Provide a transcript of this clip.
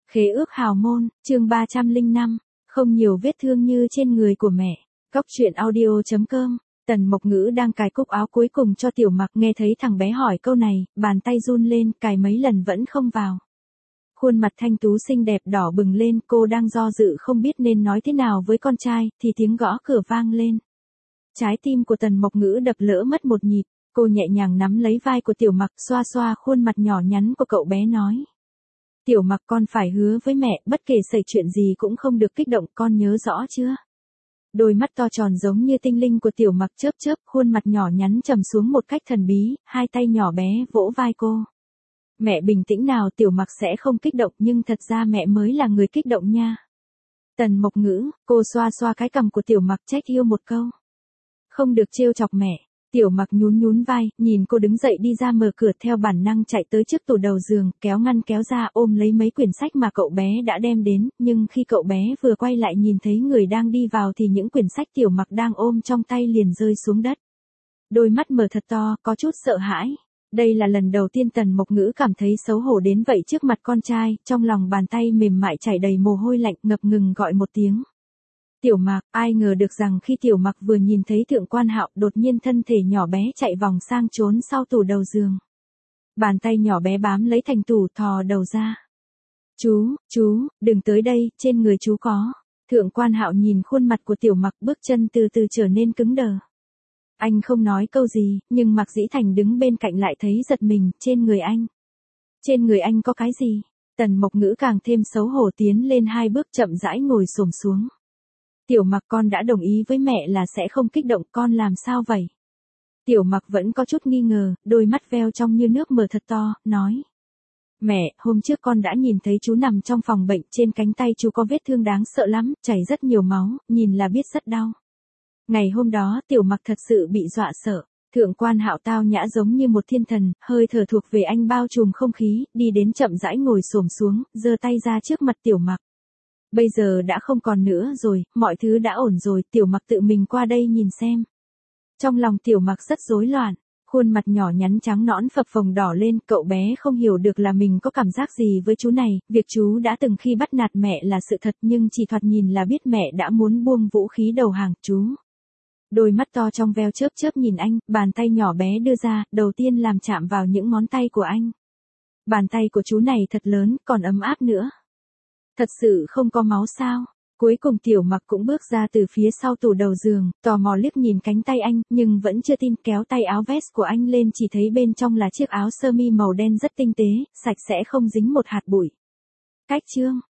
Khế ước hào môn, chương 305, không nhiều vết thương như trên người của mẹ. Cóc truyện audio.com, Tần Mộc Ngữ đang cài cúc áo cuối cùng cho Tiểu Mặc, nghe thấy thằng bé hỏi câu này, bàn tay run lên, cài mấy lần vẫn không vào. Khuôn mặt thanh tú xinh đẹp đỏ bừng lên, cô đang do dự không biết nên nói thế nào với con trai, thì tiếng gõ cửa vang lên. Trái tim của Tần Mộc Ngữ đập lỡ mất một nhịp, cô nhẹ nhàng nắm lấy vai của Tiểu Mặc, xoa xoa khuôn mặt nhỏ nhắn của cậu bé nói. Tiểu Mặc, con phải hứa với mẹ, bất kể xảy chuyện gì cũng không được kích động, con nhớ rõ chưa? Đôi mắt to tròn giống như tinh linh của Tiểu Mặc chớp chớp, khuôn mặt nhỏ nhắn trầm xuống một cách thần bí, hai tay nhỏ bé vỗ vai cô. Mẹ bình tĩnh nào, Tiểu Mặc sẽ không kích động, nhưng thật ra mẹ mới là người kích động nha. Tần Mộc Ngữ, cô xoa xoa cái cằm của Tiểu Mặc trách yêu một câu. Không được trêu chọc mẹ. Tiểu Mặc nhún nhún vai, nhìn cô đứng dậy đi ra mở cửa, theo bản năng chạy tới trước tủ đầu giường, kéo ngăn kéo ra ôm lấy mấy quyển sách mà cậu bé đã đem đến, nhưng khi cậu bé vừa quay lại nhìn thấy người đang đi vào thì những quyển sách Tiểu Mặc đang ôm trong tay liền rơi xuống đất. Đôi mắt mở thật to, có chút sợ hãi. Đây là lần đầu tiên Tần Mộc Ngữ cảm thấy xấu hổ đến vậy trước mặt con trai, trong lòng bàn tay mềm mại chảy đầy mồ hôi lạnh, ngập ngừng gọi một tiếng. Tiểu Mặc, ai ngờ được rằng khi Tiểu Mặc vừa nhìn thấy Thượng Quan Hạo, đột nhiên thân thể nhỏ bé chạy vòng sang trốn sau tủ đầu giường. Bàn tay nhỏ bé bám lấy thành tủ, thò đầu ra. Chú, đừng tới đây, trên người chú có. Thượng Quan Hạo nhìn khuôn mặt của Tiểu Mặc, bước chân từ từ trở nên cứng đờ. Anh không nói câu gì, nhưng Mạc Dĩ Thành đứng bên cạnh lại thấy giật mình, trên người anh. Trên người anh có cái gì? Tần Mộc Ngữ càng thêm xấu hổ tiến lên hai bước chậm rãi ngồi xổm xuống. Tiểu Mặc, con đã đồng ý với mẹ là sẽ không kích động, con làm sao vậy? Tiểu Mặc vẫn có chút nghi ngờ, đôi mắt veo trong như nước mở thật to, nói. Mẹ, hôm trước con đã nhìn thấy chú nằm trong phòng bệnh, trên cánh tay chú có vết thương đáng sợ lắm, chảy rất nhiều máu, nhìn là biết rất đau. Ngày hôm đó, Tiểu Mặc thật sự bị dọa sợ. Thượng Quan Hạo tao nhã giống như một thiên thần, hơi thở thuộc về anh bao trùm không khí, đi đến chậm rãi ngồi xổm xuống, giơ tay ra trước mặt Tiểu Mặc. Bây giờ đã không còn nữa rồi, mọi thứ đã ổn rồi, Tiểu Mặc tự mình qua đây nhìn xem. Trong lòng Tiểu Mặc rất rối loạn, khuôn mặt nhỏ nhắn trắng nõn phập phồng đỏ lên, cậu bé không hiểu được là mình có cảm giác gì với chú này, việc chú đã từng khi bắt nạt mẹ là sự thật nhưng chỉ thoạt nhìn là biết mẹ đã muốn buông vũ khí đầu hàng, chú. Đôi mắt to trong veo chớp chớp nhìn anh, bàn tay nhỏ bé đưa ra, đầu tiên làm chạm vào những ngón tay của anh. Bàn tay của chú này thật lớn, còn ấm áp nữa. Thật sự không có máu sao? Cuối cùng Tiểu Mặc cũng bước ra từ phía sau tủ đầu giường, tò mò liếc nhìn cánh tay anh, nhưng vẫn chưa tin, kéo tay áo vest của anh lên chỉ thấy bên trong là chiếc áo sơ mi màu đen rất tinh tế, sạch sẽ không dính một hạt bụi. Cách chương